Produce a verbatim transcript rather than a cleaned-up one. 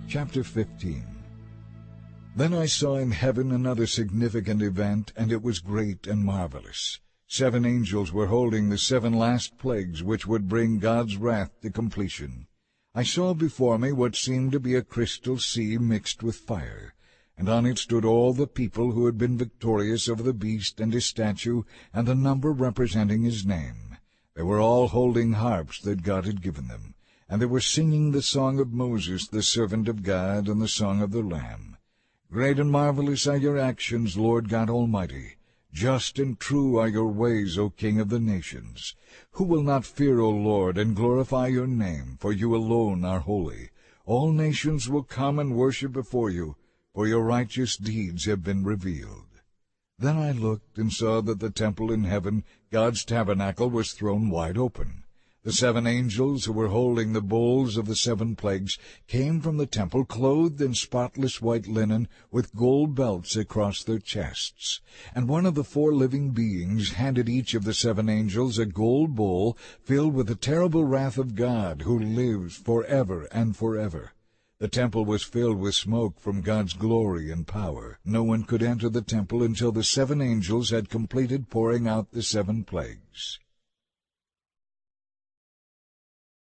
Chapter fifteen. Then I saw in heaven another significant event, and it was great and marvelous. Seven angels were holding the seven last plagues which would bring God's wrath to completion. I saw before me what seemed to be a crystal sea mixed with fire, and on it stood all the people who had been victorious over the beast and his statue, and the number representing his name. They were all holding harps that God had given them, and they were singing the song of Moses, the servant of God, and the song of the Lamb. Great and marvelous are your actions, Lord God Almighty. Just and true are your ways, O King of the nations. Who will not fear, O Lord, and glorify your name? For you alone are holy. All nations will come and worship before you, for your righteous deeds have been revealed. Then I looked and saw that the temple in heaven, God's tabernacle, was thrown wide open. The seven angels who were holding the bowls of the seven plagues came from the temple clothed in spotless white linen, with gold belts across their chests. And one of the four living beings handed each of the seven angels a gold bowl filled with the terrible wrath of God, who lives forever and forever. The temple was filled with smoke from God's glory and power. No one could enter the temple until the seven angels had completed pouring out the seven plagues.